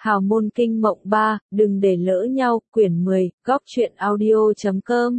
Hào môn kinh mộng 3, đừng để lỡ nhau, quyển 10, góc truyện audio.com.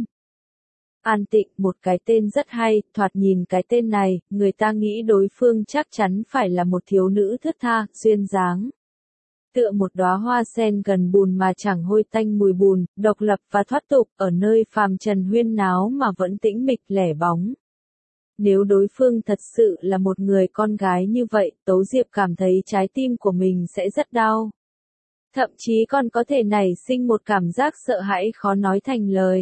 An Tịnh, một cái tên rất hay, thoạt nhìn cái tên này, người ta nghĩ đối phương chắc chắn phải là một thiếu nữ thướt tha, duyên dáng. Tựa một đóa hoa sen gần bùn mà chẳng hôi tanh mùi bùn, độc lập và thoát tục, ở nơi phàm trần huyên náo mà vẫn tĩnh mịch lẻ bóng. Nếu đối phương thật sự là một người con gái như vậy, Tố Diệp cảm thấy trái tim của mình sẽ rất đau. Thậm chí còn có thể nảy sinh một cảm giác sợ hãi khó nói thành lời.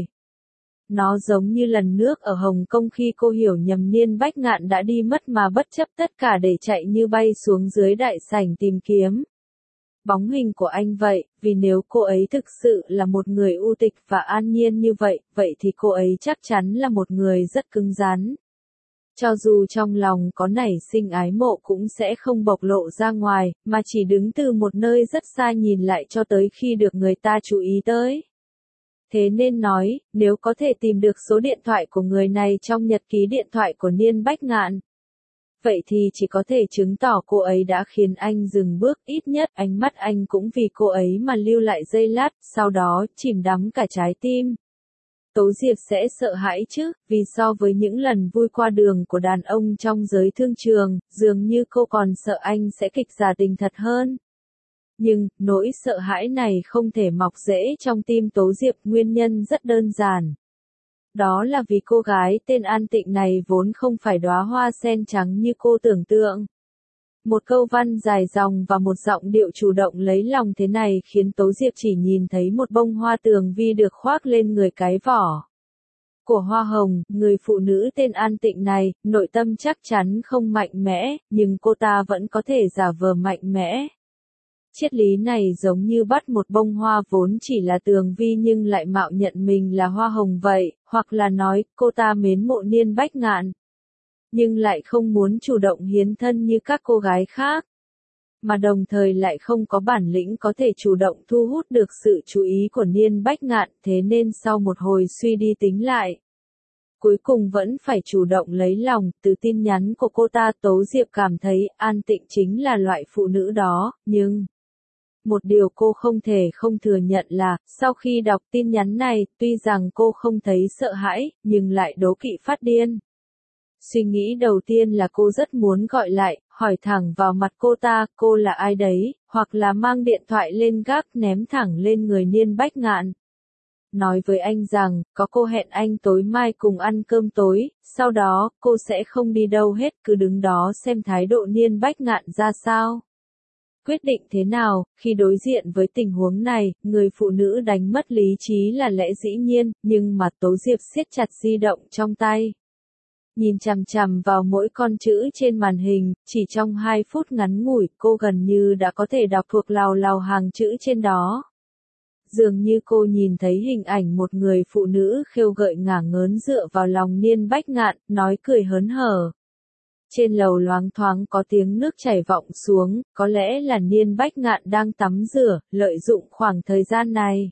Nó giống như lần nước ở Hồng Kông khi cô hiểu nhầm Niên Bách Ngạn đã đi mất mà bất chấp tất cả để chạy như bay xuống dưới đại sảnh tìm kiếm bóng hình của anh vậy, vì nếu cô ấy thực sự là một người u tịch và an nhiên như vậy, vậy thì cô ấy chắc chắn là một người rất cứng rắn. Cho dù trong lòng có nảy sinh ái mộ cũng sẽ không bộc lộ ra ngoài, mà chỉ đứng từ một nơi rất xa nhìn lại cho tới khi được người ta chú ý tới. Thế nên nói, nếu có thể tìm được số điện thoại của người này trong nhật ký điện thoại của Niên Bách Ngạn, vậy thì chỉ có thể chứng tỏ cô ấy đã khiến anh dừng bước, ít nhất ánh mắt anh cũng vì cô ấy mà lưu lại giây lát, sau đó chìm đắm cả trái tim. Tố Diệp sẽ sợ hãi chứ, vì so với những lần vui qua đường của đàn ông trong giới thương trường, dường như cô còn sợ anh sẽ kịch giả tình thật hơn. Nhưng, nỗi sợ hãi này không thể mọc rễ trong tim Tố Diệp, nguyên nhân rất đơn giản. Đó là vì cô gái tên An Tịnh này vốn không phải đóa hoa sen trắng như cô tưởng tượng. Một câu văn dài dòng và một giọng điệu chủ động lấy lòng thế này khiến Tố Diệp chỉ nhìn thấy một bông hoa tường vi được khoác lên người cái vỏ của hoa hồng. Người phụ nữ tên An Tịnh này, nội tâm chắc chắn không mạnh mẽ, nhưng cô ta vẫn có thể giả vờ mạnh mẽ. Triết lý này giống như bắt một bông hoa vốn chỉ là tường vi nhưng lại mạo nhận mình là hoa hồng vậy, hoặc là nói, cô ta mến mộ Niên Bách Ngạn, nhưng lại không muốn chủ động hiến thân như các cô gái khác, mà đồng thời lại không có bản lĩnh có thể chủ động thu hút được sự chú ý của Niên Bách Ngạn, thế nên sau một hồi suy đi tính lại, cuối cùng vẫn phải chủ động lấy lòng. Từ tin nhắn của cô ta, Tố Diệp cảm thấy An Tịnh chính là loại phụ nữ đó, nhưng một điều cô không thể không thừa nhận là, sau khi đọc tin nhắn này, tuy rằng cô không thấy sợ hãi, nhưng lại đố kỵ phát điên. Suy nghĩ đầu tiên là cô rất muốn gọi lại, hỏi thẳng vào mặt cô là ai đấy, hoặc là mang điện thoại lên gác ném thẳng lên người Niên Bách Ngạn. Nói với anh rằng, có cô hẹn anh tối mai cùng ăn cơm tối, sau đó, cô sẽ không đi đâu hết, cứ đứng đó xem thái độ Niên Bách Ngạn ra sao. Quyết định thế nào, khi đối diện với tình huống này, người phụ nữ đánh mất lý trí là lẽ dĩ nhiên, nhưng mà Tố Diệp siết chặt di động trong tay. Nhìn chằm chằm vào mỗi con chữ trên màn hình, chỉ trong 2 phút ngắn ngủi, cô gần như đã có thể đọc thuộc lào lào hàng chữ trên đó. Dường như cô nhìn thấy hình ảnh một người phụ nữ khêu gợi ngả ngớn dựa vào lòng Niên Bách Ngạn, nói cười hớn hở. Trên lầu loáng thoáng có tiếng nước chảy vọng xuống, có lẽ là Niên Bách Ngạn đang tắm rửa, lợi dụng khoảng thời gian này.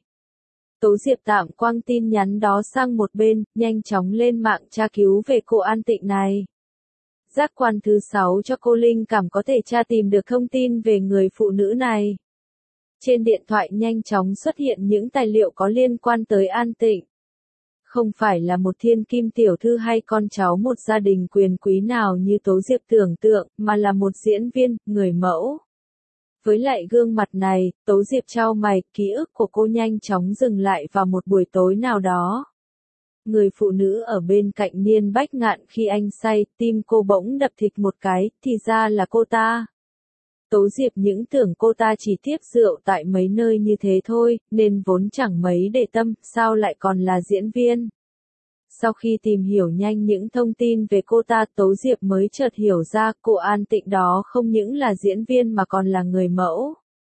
Tố Diệp tạm quăng tin nhắn đó sang một bên, nhanh chóng lên mạng tra cứu về cô An Tịnh này. Giác quan thứ 6 cho cô linh cảm có thể tra tìm được thông tin về người phụ nữ này. Trên điện thoại nhanh chóng xuất hiện những tài liệu có liên quan tới An Tịnh. Không phải là một thiên kim tiểu thư hay con cháu một gia đình quyền quý nào như Tố Diệp tưởng tượng, mà là một diễn viên, người mẫu. Với lại gương mặt này, Tố Diệp chau mày, ký ức của cô nhanh chóng dừng lại vào một buổi tối nào đó. Người phụ nữ ở bên cạnh Niên Bách Ngạn khi anh say, tim cô bỗng đập thịch một cái, thì ra là cô ta. Tố Diệp những tưởng cô ta chỉ tiếp rượu tại mấy nơi như thế thôi, nên vốn chẳng mấy để tâm, sao lại còn là diễn viên. Sau khi tìm hiểu nhanh những thông tin về cô ta, Tố Diệp mới chợt hiểu ra cô An Tịnh đó không những là diễn viên mà còn là người mẫu.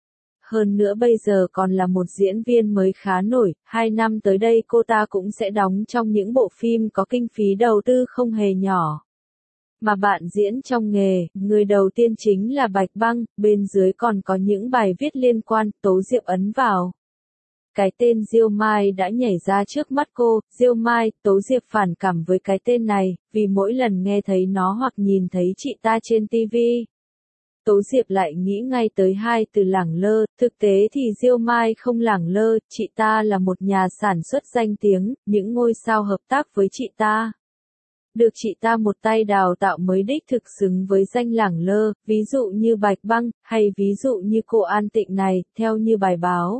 Hơn nữa bây giờ còn là một diễn viên mới khá nổi, 2 năm tới đây cô ta cũng sẽ đóng trong những bộ phim có kinh phí đầu tư không hề nhỏ. Mà bạn diễn trong nghề, người đầu tiên chính là Bạch Băng, bên dưới còn có những bài viết liên quan. Tố Diệp ấn vào. Cái tên Diêu Mai đã nhảy ra trước mắt cô. Diêu Mai, Tố Diệp phản cảm với cái tên này, vì mỗi lần nghe thấy nó hoặc nhìn thấy chị ta trên TV, Tố Diệp lại nghĩ ngay tới hai từ lẳng lơ, thực tế thì Diêu Mai không lẳng lơ, chị ta là một nhà sản xuất danh tiếng, những ngôi sao hợp tác với chị ta. Được chị ta một tay đào tạo mới đích thực xứng với danh lẳng lơ, ví dụ như Bạch Băng, hay ví dụ như cô An Tịnh này, theo như bài báo.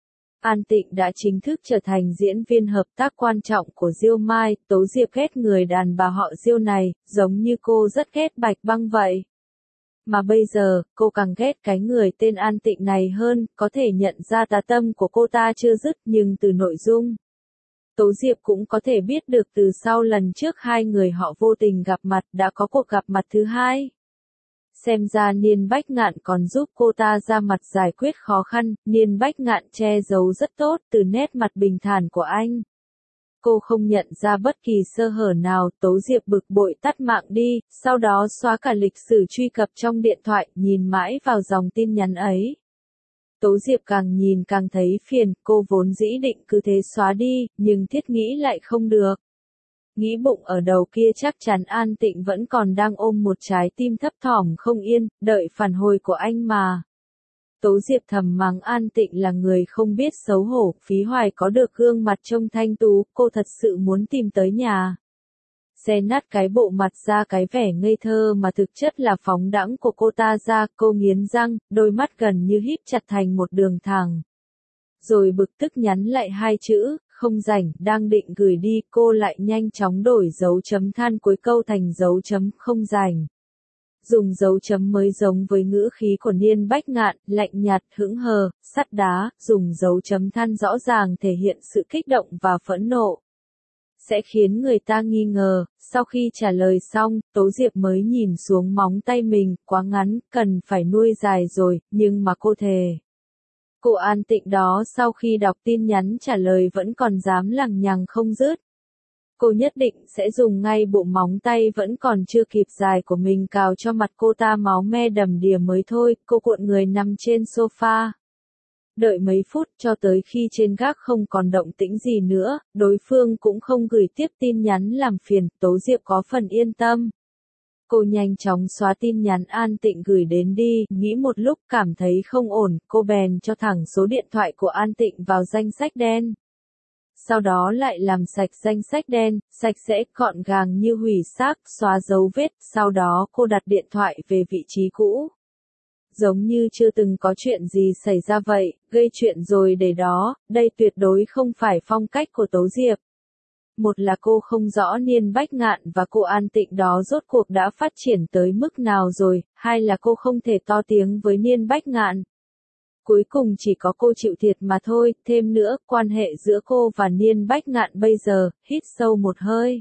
An Tịnh đã chính thức trở thành diễn viên hợp tác quan trọng của Diêu Mai, Tố Diệp ghét người đàn bà họ Diêu này, giống như cô rất ghét Bạch Băng vậy. Mà bây giờ, cô càng ghét cái người tên An Tịnh này hơn, có thể nhận ra tà tâm của cô ta chưa dứt nhưng từ nội dung. Tố Diệp cũng có thể biết được từ sau lần trước hai người họ vô tình gặp mặt đã có cuộc gặp mặt thứ hai. Xem ra Niên Bách Ngạn còn giúp cô ta ra mặt giải quyết khó khăn, Niên Bách Ngạn che giấu rất tốt từ nét mặt bình thản của anh. Cô không nhận ra bất kỳ sơ hở nào, Tố Diệp bực bội tắt mạng đi, sau đó xóa cả lịch sử truy cập trong điện thoại, nhìn mãi vào dòng tin nhắn ấy. Tố Diệp càng nhìn càng thấy phiền, cô vốn dĩ định cứ thế xóa đi, nhưng thiết nghĩ lại không được. Nghĩ bụng ở đầu kia chắc chắn An Tịnh vẫn còn đang ôm một trái tim thấp thỏm không yên, đợi phản hồi của anh mà. Tố Diệp thầm mắng An Tịnh là người không biết xấu hổ, Phí Hoài có được gương mặt trông thanh tú, cô thật sự muốn tìm tới nhà. Xé nát cái bộ mặt ra cái vẻ ngây thơ mà thực chất là phóng đãng của cô ta ra, cô nghiến răng, đôi mắt gần như híp chặt thành một đường thẳng. Rồi bực tức nhắn lại hai chữ, không rảnh, đang định gửi đi, cô lại nhanh chóng đổi dấu chấm than cuối câu thành dấu chấm không rảnh. Dùng dấu chấm mới giống với ngữ khí của Niên Bách Ngạn, lạnh nhạt, hững hờ, sắt đá, dùng dấu chấm than rõ ràng thể hiện sự kích động và phẫn nộ. Sẽ khiến người ta nghi ngờ, sau khi trả lời xong, Tố Diệp mới nhìn xuống móng tay mình, quá ngắn, cần phải nuôi dài rồi, nhưng mà cô thề. Cô An Tịnh đó sau khi đọc tin nhắn trả lời vẫn còn dám lằng nhằng không dứt. Cô nhất định sẽ dùng ngay bộ móng tay vẫn còn chưa kịp dài của mình cào cho mặt cô ta máu me đầm đìa mới thôi, cô cuộn người nằm trên sofa. Đợi mấy phút cho tới khi trên gác không còn động tĩnh gì nữa, đối phương cũng không gửi tiếp tin nhắn làm phiền, Tố Diệp có phần yên tâm. Cô nhanh chóng xóa tin nhắn An Tịnh gửi đến đi, nghĩ một lúc cảm thấy không ổn, cô bèn cho thẳng số điện thoại của An Tịnh vào danh sách đen. Sau đó lại làm sạch danh sách đen, sạch sẽ, gọn gàng như hủy xác, xóa dấu vết, sau đó cô đặt điện thoại về vị trí cũ. Giống như chưa từng có chuyện gì xảy ra vậy, gây chuyện rồi để đó, đây tuyệt đối không phải phong cách của Tố Diệp. Một là cô không rõ Niên Bách Ngạn và cô An Tịnh đó rốt cuộc đã phát triển tới mức nào rồi, hai là cô không thể to tiếng với Niên Bách Ngạn. Cuối cùng chỉ có cô chịu thiệt mà thôi, thêm nữa, quan hệ giữa cô và Niên Bách Ngạn bây giờ, hít sâu một hơi.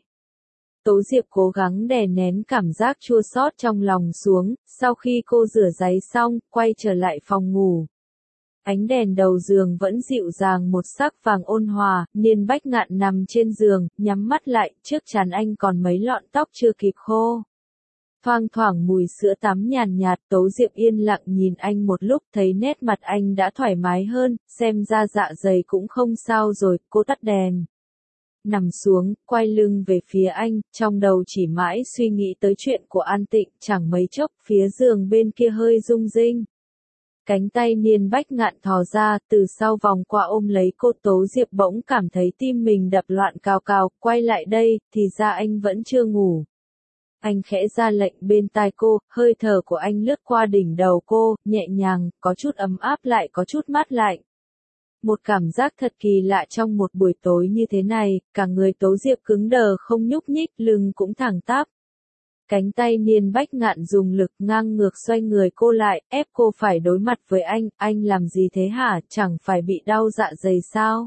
Tố Diệp cố gắng đè nén cảm giác chua xót trong lòng xuống, sau khi cô rửa ráy xong, quay trở lại phòng ngủ. Ánh đèn đầu giường vẫn dịu dàng một sắc vàng ôn hòa, Niên Bách Ngạn nằm trên giường, nhắm mắt lại, trước trán anh còn mấy lọn tóc chưa kịp khô. Thoang thoảng mùi sữa tắm nhàn nhạt, Tố Diệp yên lặng nhìn anh một lúc thấy nét mặt anh đã thoải mái hơn, xem ra dạ dày cũng không sao rồi, cô tắt đèn. Nằm xuống, quay lưng về phía anh, trong đầu chỉ mãi suy nghĩ tới chuyện của An Tịnh, chẳng mấy chốc, phía giường bên kia hơi rung rinh. Cánh tay Niên Bách Ngạn thò ra, từ sau vòng qua ôm lấy cô. Tố Diệp bỗng cảm thấy tim mình đập loạn cào cào, quay lại đây, thì ra anh vẫn chưa ngủ. Anh khẽ ra lệnh bên tai cô, hơi thở của anh lướt qua đỉnh đầu cô, nhẹ nhàng, có chút ấm áp lại có chút mát lạnh. Một cảm giác thật kỳ lạ trong một buổi tối như thế này, cả người Tố Diệp cứng đờ không nhúc nhích, lưng cũng thẳng tắp. Cánh tay Niên Bách Ngạn dùng lực ngang ngược xoay người cô lại, ép cô phải đối mặt với anh làm gì thế hả, chẳng phải bị đau dạ dày sao?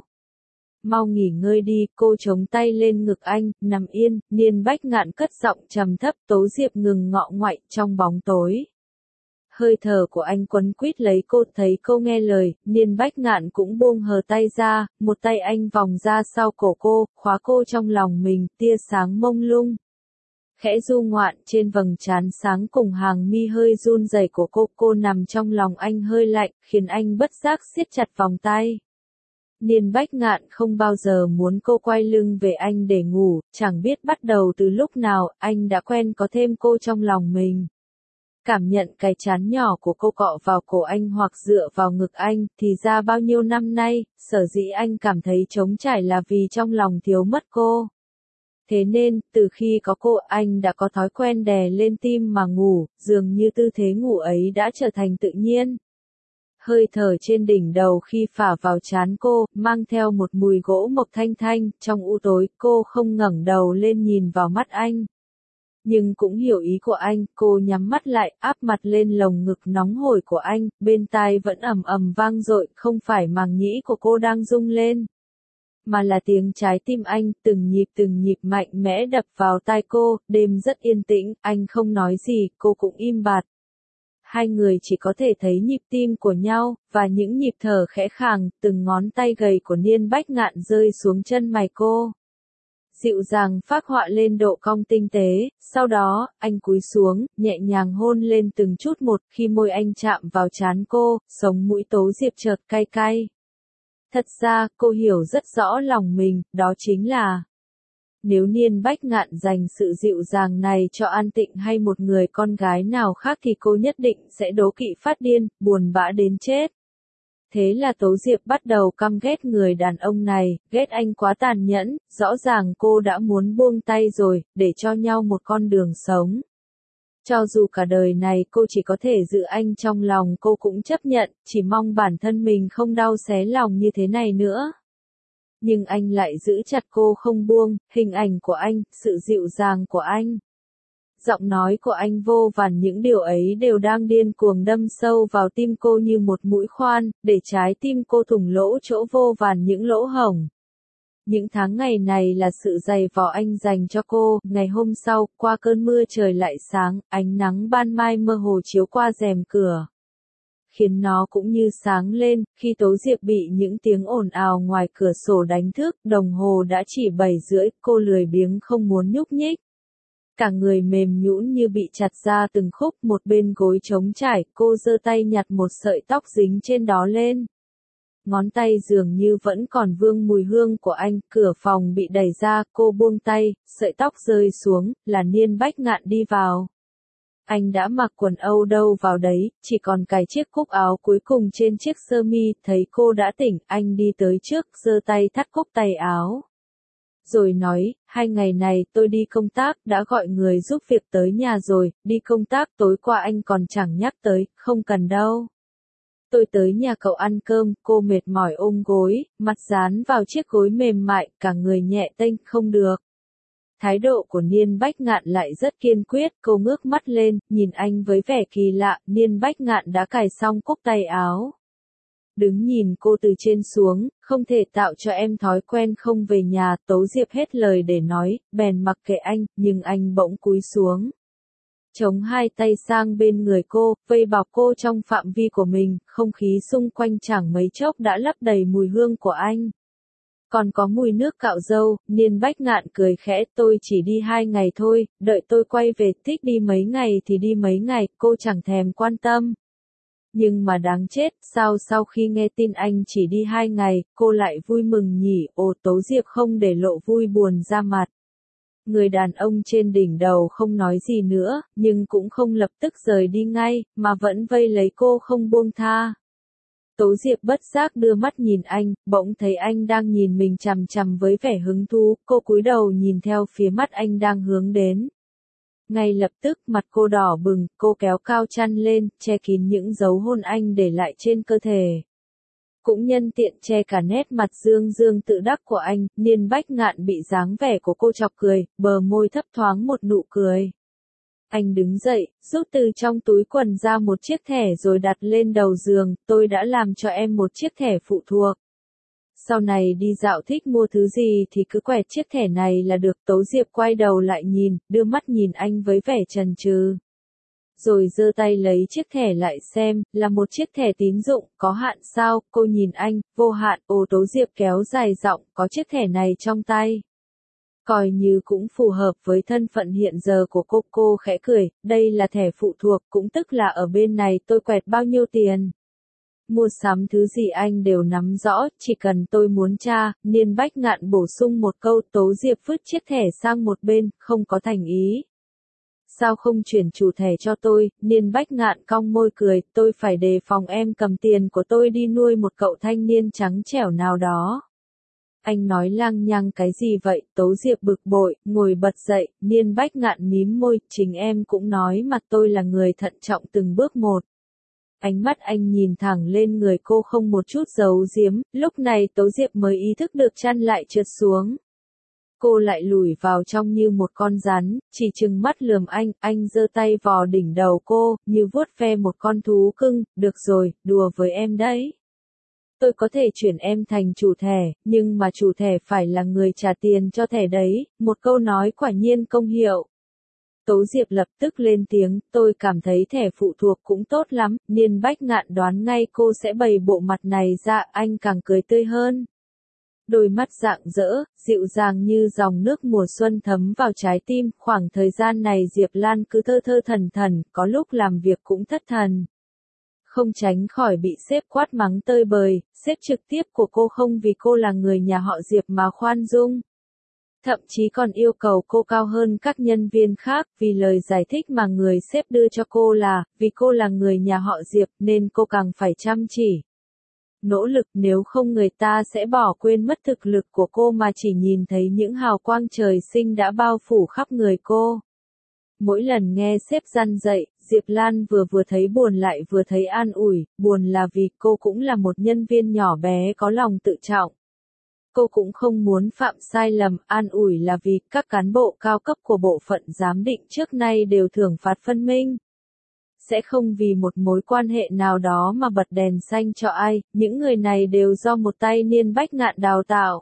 Mau nghỉ ngơi đi, cô chống tay lên ngực anh, nằm yên, Niên Bách Ngạn cất giọng trầm thấp. Tố Diệp ngừng ngọ ngoại trong bóng tối. Hơi thở của anh quấn quýt lấy cô, thấy cô nghe lời, Niên Bách Ngạn cũng buông hờ tay ra, một tay anh vòng ra sau cổ cô, khóa cô trong lòng mình, tia sáng mông lung. Khẽ du ngoạn trên vầng trán sáng cùng hàng mi hơi run rẩy của cô nằm trong lòng anh hơi lạnh, khiến anh bất giác siết chặt vòng tay. Niên Bách Ngạn không bao giờ muốn cô quay lưng về anh để ngủ, chẳng biết bắt đầu từ lúc nào, anh đã quen có thêm cô trong lòng mình. Cảm nhận cái trán nhỏ của cô cọ vào cổ anh hoặc dựa vào ngực anh, thì ra bao nhiêu năm nay, sở dĩ anh cảm thấy trống trải là vì trong lòng thiếu mất cô. Thế nên, từ khi có cô, anh đã có thói quen đè lên tim mà ngủ, dường như tư thế ngủ ấy đã trở thành tự nhiên. Hơi thở trên đỉnh đầu khi phả vào trán cô, mang theo một mùi gỗ mộc thanh thanh, trong u tối, cô không ngẩng đầu lên nhìn vào mắt anh. Nhưng cũng hiểu ý của anh, cô nhắm mắt lại, áp mặt lên lồng ngực nóng hổi của anh, bên tai vẫn ầm ầm vang dội, không phải màng nhĩ của cô đang rung lên, mà là tiếng trái tim anh, từng nhịp mạnh mẽ đập vào tai cô, đêm rất yên tĩnh, anh không nói gì, cô cũng im bặt. Hai người chỉ có thể thấy nhịp tim của nhau, và những nhịp thở khẽ khàng, từng ngón tay gầy của Niên Bách Ngạn rơi xuống chân mày cô. Dịu dàng phác họa lên độ cong tinh tế, sau đó, anh cúi xuống, nhẹ nhàng hôn lên từng chút một, khi môi anh chạm vào trán cô, sống mũi Tố Diệp chợt cay cay. Thật ra, cô hiểu rất rõ lòng mình, đó chính là nếu Niên Bách Ngạn dành sự dịu dàng này cho An Tịnh hay một người con gái nào khác thì cô nhất định sẽ đố kỵ phát điên, buồn bã đến chết. Thế là Tố Diệp bắt đầu căm ghét người đàn ông này, ghét anh quá tàn nhẫn, rõ ràng cô đã muốn buông tay rồi, để cho nhau một con đường sống. Cho dù cả đời này cô chỉ có thể giữ anh trong lòng cô cũng chấp nhận, chỉ mong bản thân mình không đau xé lòng như thế này nữa. Nhưng anh lại giữ chặt cô không buông, hình ảnh của anh, sự dịu dàng của anh. Giọng nói của anh vô vàn những điều ấy đều đang điên cuồng đâm sâu vào tim cô như một mũi khoan, để trái tim cô thủng lỗ chỗ vô vàn những lỗ hổng. Những tháng ngày này là sự dày vò anh dành cho cô, ngày hôm sau, qua cơn mưa trời lại sáng, ánh nắng ban mai mơ hồ chiếu qua rèm cửa, khiến nó cũng như sáng lên, khi Tố Diệp bị những tiếng ồn ào ngoài cửa sổ đánh thức, đồng hồ đã chỉ 7:30, cô lười biếng không muốn nhúc nhích. Cả người mềm nhũn như bị chặt ra từng khúc, một bên gối trống trải, cô giơ tay nhặt một sợi tóc dính trên đó lên. Ngón tay dường như vẫn còn vương mùi hương của anh, cửa phòng bị đẩy ra, cô buông tay, sợi tóc rơi xuống, là Niên Bách Ngạn đi vào. Anh đã mặc quần âu đâu vào đấy, chỉ còn cài chiếc cúc áo cuối cùng trên chiếc sơ mi, thấy cô đã tỉnh, anh đi tới trước, giơ tay thắt cúc tay áo. Rồi nói, 2 ngày này tôi đi công tác, đã gọi người giúp việc tới nhà rồi, đi công tác tối qua anh còn chẳng nhắc tới, không cần đâu. Tôi tới nhà cậu ăn cơm, cô mệt mỏi ôm gối, mặt dán vào chiếc gối mềm mại, cả người nhẹ tênh, không được. Thái độ của Niên Bách Ngạn lại rất kiên quyết, cô ngước mắt lên, nhìn anh với vẻ kỳ lạ, Niên Bách Ngạn đã cài xong cúc tay áo. Đứng nhìn cô từ trên xuống, không thể tạo cho em thói quen không về nhà, Tố Diệp hết lời để nói, bèn mặc kệ anh, nhưng anh bỗng cúi xuống. Chống hai tay sang bên người cô, vây bọc cô trong phạm vi của mình, không khí xung quanh chẳng mấy chốc đã lấp đầy mùi hương của anh. Còn có mùi nước cạo râu, Niên Bách Ngạn cười khẽ, tôi chỉ đi 2 ngày thôi, đợi tôi quay về, thích đi mấy ngày thì đi mấy ngày, cô chẳng thèm quan tâm. Nhưng mà đáng chết, sao sau khi nghe tin anh chỉ đi 2 ngày, cô lại vui mừng nhỉ, ồ Tố Diệp không để lộ vui buồn ra mặt. Người đàn ông trên đỉnh đầu không nói gì nữa, nhưng cũng không lập tức rời đi ngay, mà vẫn vây lấy cô không buông tha. Tố Diệp bất giác đưa mắt nhìn anh, bỗng thấy anh đang nhìn mình chằm chằm với vẻ hứng thú, cô cúi đầu nhìn theo phía mắt anh đang hướng đến. Ngay lập tức mặt cô đỏ bừng, cô kéo cao chăn lên, che kín những dấu hôn anh để lại trên cơ thể. Cũng nhân tiện che cả nét mặt dương dương tự đắc của anh, Niên Bách Ngạn bị dáng vẻ của cô chọc cười, bờ môi thấp thoáng một nụ cười. Anh đứng dậy, rút từ trong túi quần ra một chiếc thẻ rồi đặt lên đầu giường, tôi đã làm cho em một chiếc thẻ phụ thuộc. Sau này đi dạo thích mua thứ gì thì cứ quẹt chiếc thẻ này là được. Tố Diệp quay đầu lại nhìn, đưa mắt nhìn anh với vẻ chần chừ. Rồi giơ tay lấy chiếc thẻ lại xem, là một chiếc thẻ tín dụng, có hạn sao, cô nhìn anh, vô hạn, ồ Tố Diệp kéo dài giọng, có chiếc thẻ này trong tay. Coi như cũng phù hợp với thân phận hiện giờ của cô khẽ cười, đây là thẻ phụ thuộc, cũng tức là ở bên này tôi quẹt bao nhiêu tiền. Mua sắm thứ gì anh đều nắm rõ, chỉ cần tôi muốn tra, Niên Bách Ngạn bổ sung một câu. Tố Diệp vứt chiếc thẻ sang một bên, không có thành ý. sao không chuyển chủ thẻ cho tôi, Niên Bách Ngạn cong môi cười, tôi phải đề phòng em cầm tiền của tôi đi nuôi một cậu thanh niên trắng trẻo nào đó. Anh nói lăng nhăng cái gì vậy, Tố Diệp bực bội, ngồi bật dậy, Niên Bách Ngạn mím môi, chính em cũng nói mà tôi là người thận trọng từng bước một. Ánh mắt anh nhìn thẳng lên người cô không một chút giấu giếm, lúc này Tố Diệp mới ý thức được chăn lại trượt xuống. Cô lại lùi vào trong như một con rắn, chỉ trừng mắt lườm anh giơ tay vò đỉnh đầu cô, như vuốt ve một con thú cưng, được rồi, đùa với em đấy. Tôi có thể chuyển em thành chủ thẻ, nhưng mà chủ thẻ phải là người trả tiền cho thẻ đấy, một câu nói quả nhiên công hiệu. Tố Diệp lập tức lên tiếng, tôi cảm thấy thẻ phụ thuộc cũng tốt lắm, Niên Bách Ngạn đoán ngay cô sẽ bày bộ mặt này ra, anh càng cười tươi hơn. Đôi mắt rạng rỡ, dịu dàng như dòng nước mùa xuân thấm vào trái tim, khoảng thời gian này Diệp Lan cứ thơ thơ thần thần, có lúc làm việc cũng thất thần. Không tránh khỏi bị sếp quát mắng tơi bời, sếp trực tiếp của cô không vì cô là người nhà họ Diệp mà khoan dung. Thậm chí còn yêu cầu cô cao hơn các nhân viên khác, vì lời giải thích mà người sếp đưa cho cô là, vì cô là người nhà họ Diệp nên cô càng phải chăm chỉ. Nỗ lực, nếu không người ta sẽ bỏ quên mất thực lực của cô mà chỉ nhìn thấy những hào quang trời sinh đã bao phủ khắp người cô. Mỗi lần nghe sếp răn dạy, Diệp Lan vừa thấy buồn lại vừa thấy an ủi, buồn là vì cô cũng là một nhân viên nhỏ bé có lòng tự trọng. Cô cũng không muốn phạm sai lầm, an ủi là vì các cán bộ cao cấp của bộ phận giám định trước nay đều thưởng phạt phân minh. Sẽ không vì một mối quan hệ nào đó mà bật đèn xanh cho ai, những người này đều do một tay Niên Bách Ngạn đào tạo.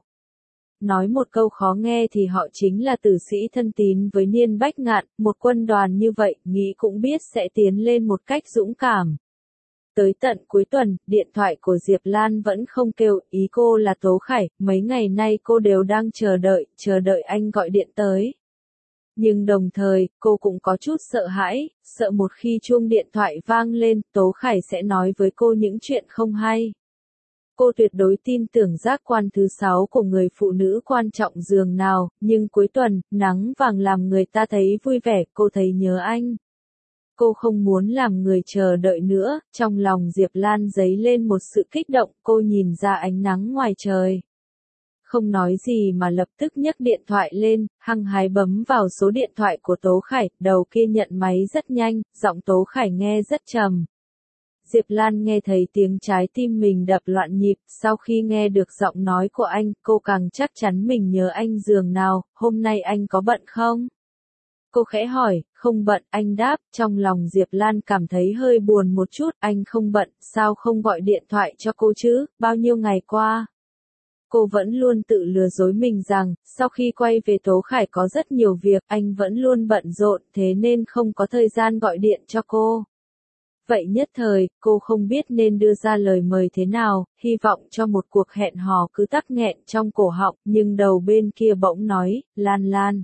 Nói một câu khó nghe thì họ chính là tử sĩ thân tín với Niên Bách Ngạn, một quân đoàn như vậy, nghĩ cũng biết sẽ tiến lên một cách dũng cảm. Tới tận cuối tuần, điện thoại của Diệp Lan vẫn không kêu, ý cô là Tố Khải, mấy ngày nay cô đều đang chờ đợi anh gọi điện tới. Nhưng đồng thời, cô cũng có chút sợ hãi, sợ một khi chuông điện thoại vang lên, Tố Khải sẽ nói với cô những chuyện không hay. Cô tuyệt đối tin tưởng giác quan thứ 6 của người phụ nữ quan trọng dường nào, nhưng cuối tuần, nắng vàng làm người ta thấy vui vẻ, cô thấy nhớ anh. Cô không muốn làm người chờ đợi nữa, trong lòng Diệp Lan dấy lên một sự kích động, cô nhìn ra ánh nắng ngoài trời. Không nói gì mà lập tức nhấc điện thoại lên, hăng hái bấm vào số điện thoại của Tố Khải, đầu kia nhận máy rất nhanh, giọng Tố Khải nghe rất trầm. Diệp Lan nghe thấy tiếng trái tim mình đập loạn nhịp, sau khi nghe được giọng nói của anh, cô càng chắc chắn mình nhớ anh dường nào, hôm nay anh có bận không? Cô khẽ hỏi, không bận, anh đáp, trong lòng Diệp Lan cảm thấy hơi buồn một chút, anh không bận, sao không gọi điện thoại cho cô chứ, bao nhiêu ngày qua? Cô vẫn luôn tự lừa dối mình rằng, sau khi quay về Tố Khải có rất nhiều việc, anh vẫn luôn bận rộn, thế nên không có thời gian gọi điện cho cô. Vậy nhất thời, cô không biết nên đưa ra lời mời thế nào, hy vọng cho một cuộc hẹn hò cứ tắc nghẹn trong cổ họng, nhưng đầu bên kia bỗng nói, Lan Lan.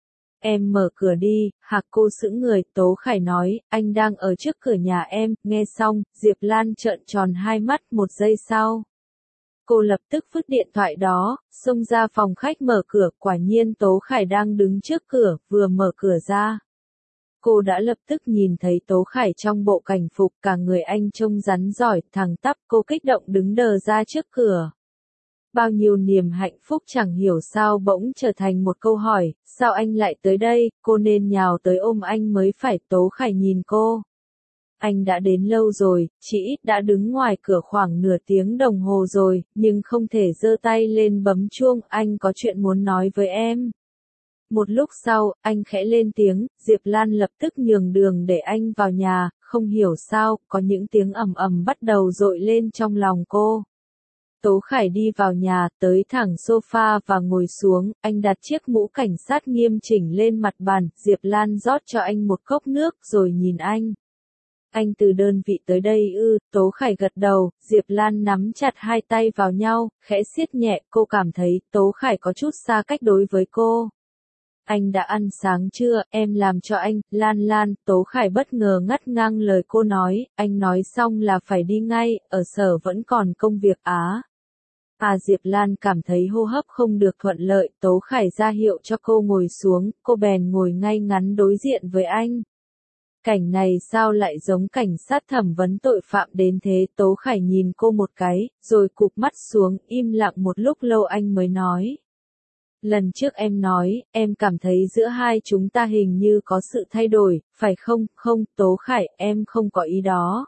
Em mở cửa đi, hạc cô sững người, Tố Khải nói, anh đang ở trước cửa nhà em, nghe xong, Diệp Lan trợn tròn hai mắt một giây sau. Cô lập tức vứt điện thoại đó, xông ra phòng khách mở cửa, quả nhiên Tố Khải đang đứng trước cửa, vừa mở cửa ra. Cô đã lập tức nhìn thấy Tố Khải trong bộ cảnh phục, cả người anh trông rắn giỏi, thẳng tắp, cô kích động đứng đờ ra trước cửa. Bao nhiêu niềm hạnh phúc chẳng hiểu sao bỗng trở thành một câu hỏi, sao anh lại tới đây, cô nên nhào tới ôm anh mới phải. Tố Khải nhìn cô. Anh đã đến lâu rồi, chỉ ít đã đứng ngoài cửa khoảng nửa tiếng đồng hồ rồi, nhưng không thể giơ tay lên bấm chuông, anh có chuyện muốn nói với em. Một lúc sau, anh khẽ lên tiếng, Diệp Lan lập tức nhường đường để anh vào nhà, không hiểu sao, có những tiếng ầm ầm bắt đầu dội lên trong lòng cô. Tố Khải đi vào nhà, tới thẳng sofa và ngồi xuống, anh đặt chiếc mũ cảnh sát nghiêm chỉnh lên mặt bàn, Diệp Lan rót cho anh một cốc nước rồi nhìn anh. Anh từ đơn vị tới đây ư, Tố Khải gật đầu, Diệp Lan nắm chặt hai tay vào nhau, khẽ siết nhẹ, cô cảm thấy Tố Khải có chút xa cách đối với cô. Anh đã ăn sáng chưa, em làm cho anh, Lan Lan, Tố Khải bất ngờ ngắt ngang lời cô nói, anh nói xong là phải đi ngay, ở sở vẫn còn công việc á. Diệp Lan cảm thấy hô hấp không được thuận lợi, Tố Khải ra hiệu cho cô ngồi xuống, cô bèn ngồi ngay ngắn đối diện với anh. Cảnh này sao lại giống cảnh sát thẩm vấn tội phạm đến thế? Tố Khải nhìn cô một cái, rồi cụp mắt xuống, im lặng một lúc lâu anh mới nói. Lần trước em nói, em cảm thấy giữa hai chúng ta hình như có sự thay đổi, phải không? Không, Tố Khải, em không có ý đó.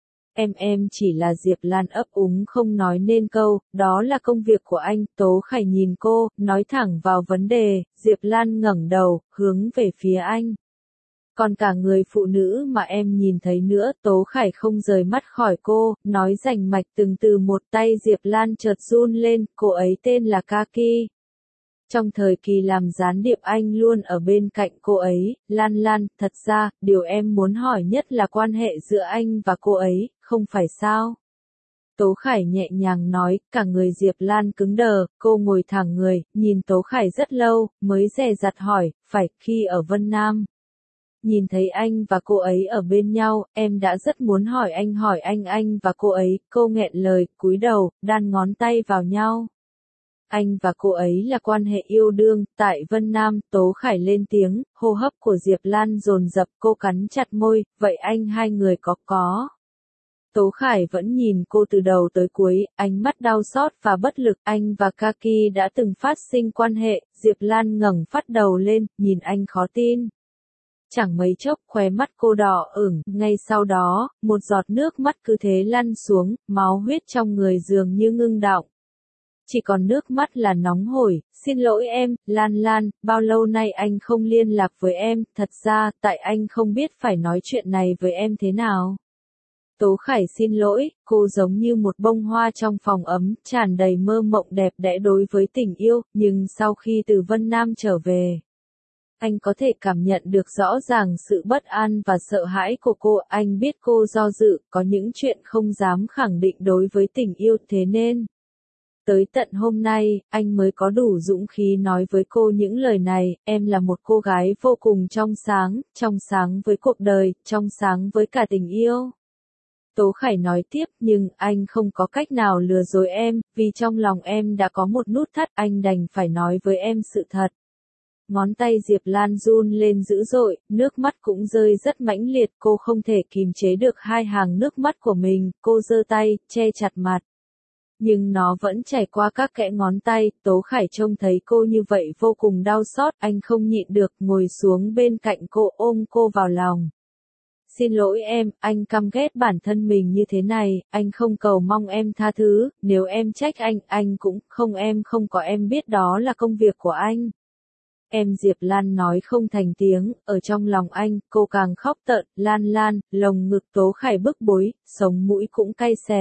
Em chỉ là Diệp Lan ấp úng không nói nên câu, đó là công việc của anh. Tố Khải nhìn cô, nói thẳng vào vấn đề, Diệp Lan ngẩng đầu, hướng về phía anh. Còn cả người phụ nữ mà em nhìn thấy nữa. Tố Khải không rời mắt khỏi cô, nói rành mạch từng từ một. Tay Diệp Lan chợt run lên, cô ấy tên là Kaki. Trong thời kỳ làm gián điệp anh luôn ở bên cạnh cô ấy. Lan, thật ra, điều em muốn hỏi nhất là quan hệ giữa anh và cô ấy, không phải sao? Tố Khải nhẹ nhàng nói, cả người Diệp Lan cứng đờ, cô ngồi thẳng người, nhìn Tố Khải rất lâu, mới dè dặt hỏi, phải, khi ở Vân Nam. Nhìn thấy anh và cô ấy ở bên nhau, em đã rất muốn hỏi anh và cô ấy. Cô nghẹn lời, cúi đầu, đan ngón tay vào nhau. Anh và cô ấy là quan hệ yêu đương. Tại Vân Nam, Tố Khải lên tiếng, hô hấp của Diệp Lan dồn dập, cô cắn chặt môi, vậy anh hai người có. Tố Khải vẫn nhìn cô từ đầu tới cuối, ánh mắt đau xót và bất lực. Anh và Kaki đã từng phát sinh quan hệ. Diệp Lan ngẩng phát đầu lên, nhìn anh khó tin. Chẳng mấy chốc khóe mắt cô đỏ ửng, ngay sau đó, một giọt nước mắt cứ thế lăn xuống, máu huyết trong người dường như ngưng đọng. Chỉ còn nước mắt là nóng hổi. Xin lỗi em, Lan, bao lâu nay anh không liên lạc với em, thật ra, tại anh không biết phải nói chuyện này với em thế nào. Tố Khải xin lỗi, cô giống như một bông hoa trong phòng ấm, tràn đầy mơ mộng đẹp đẽ đối với tình yêu, nhưng sau khi từ Vân Nam trở về, anh có thể cảm nhận được rõ ràng sự bất an và sợ hãi của cô. Anh biết cô do dự, có những chuyện không dám khẳng định đối với tình yêu, thế nên tới tận hôm nay, anh mới có đủ dũng khí nói với cô những lời này. Em là một cô gái vô cùng trong sáng với cuộc đời, trong sáng với cả tình yêu. Tố Khải nói tiếp, nhưng anh không có cách nào lừa dối em, vì trong lòng em đã có một nút thắt, anh đành phải nói với em sự thật. Ngón tay Diệp Lan run lên dữ dội, nước mắt cũng rơi rất mãnh liệt, cô không thể kìm chế được hai hàng nước mắt của mình, cô giơ tay, che chặt mặt. Nhưng nó vẫn chảy qua các kẽ ngón tay. Tố Khải trông thấy cô như vậy vô cùng đau xót, anh không nhịn được, ngồi xuống bên cạnh cô, ôm cô vào lòng. Xin lỗi em, anh căm ghét bản thân mình như thế này, anh không cầu mong em tha thứ, nếu em trách anh cũng không, em không có, em biết đó là công việc của anh. Em Diệp Lan nói không thành tiếng, ở trong lòng anh, cô càng khóc tợn. Lan, lồng ngực Tố Khải bức bối, sống mũi cũng cay xè.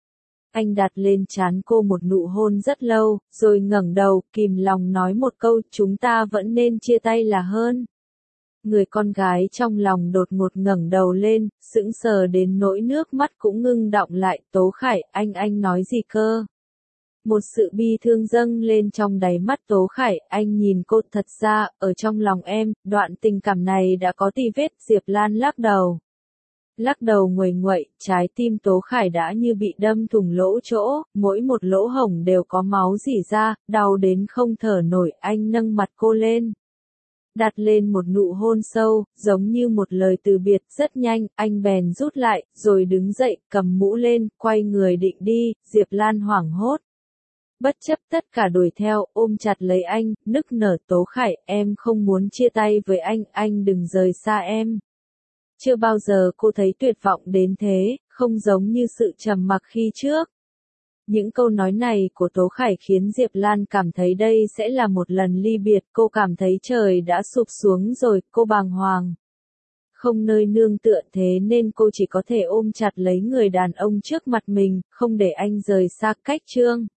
Anh đặt lên trán cô một nụ hôn rất lâu, rồi ngẩng đầu, kìm lòng nói một câu, chúng ta vẫn nên chia tay là hơn. Người con gái trong lòng đột ngột ngẩng đầu lên, sững sờ đến nỗi nước mắt cũng ngưng đọng lại. Tố Khải, anh nói gì cơ? Một sự bi thương dâng lên trong đáy mắt Tố Khải, anh nhìn cô, thật ra, ở trong lòng em, đoạn tình cảm này đã có tì vết. Diệp Lan lắc đầu. Lắc đầu nguầy nguậy, trái tim Tố Khải đã như bị đâm thủng lỗ chỗ, mỗi một lỗ hổng đều có máu rỉ ra, đau đến không thở nổi. Anh nâng mặt cô lên, đặt lên một nụ hôn sâu, giống như một lời từ biệt. Rất nhanh, anh bèn rút lại, rồi đứng dậy, cầm mũ lên, quay người định đi. Diệp Lan hoảng hốt, bất chấp tất cả đuổi theo, ôm chặt lấy anh, nức nở. Tố Khải, em không muốn chia tay với anh đừng rời xa em. Chưa bao giờ cô thấy tuyệt vọng đến thế, không giống như sự trầm mặc khi trước. Những câu nói này của Tố Khải khiến Diệp Lan cảm thấy đây sẽ là một lần ly biệt. Cô cảm thấy trời đã sụp xuống rồi, cô bàng hoàng. Không nơi nương tựa, thế nên cô chỉ có thể ôm chặt lấy người đàn ông trước mặt mình, không để anh rời xa. Cách chương